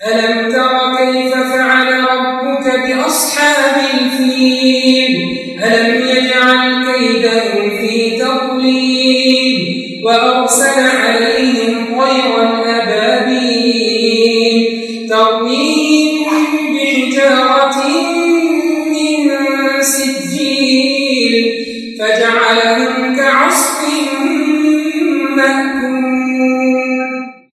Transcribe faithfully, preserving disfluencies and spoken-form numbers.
ألم تر كيف فعل ربك بأصحاب الفيل ألم يجعل كيدهم في تضليل وأرسل عليهم طيرا أبابيل ترميهم بحجارة من سجيل فجعلهم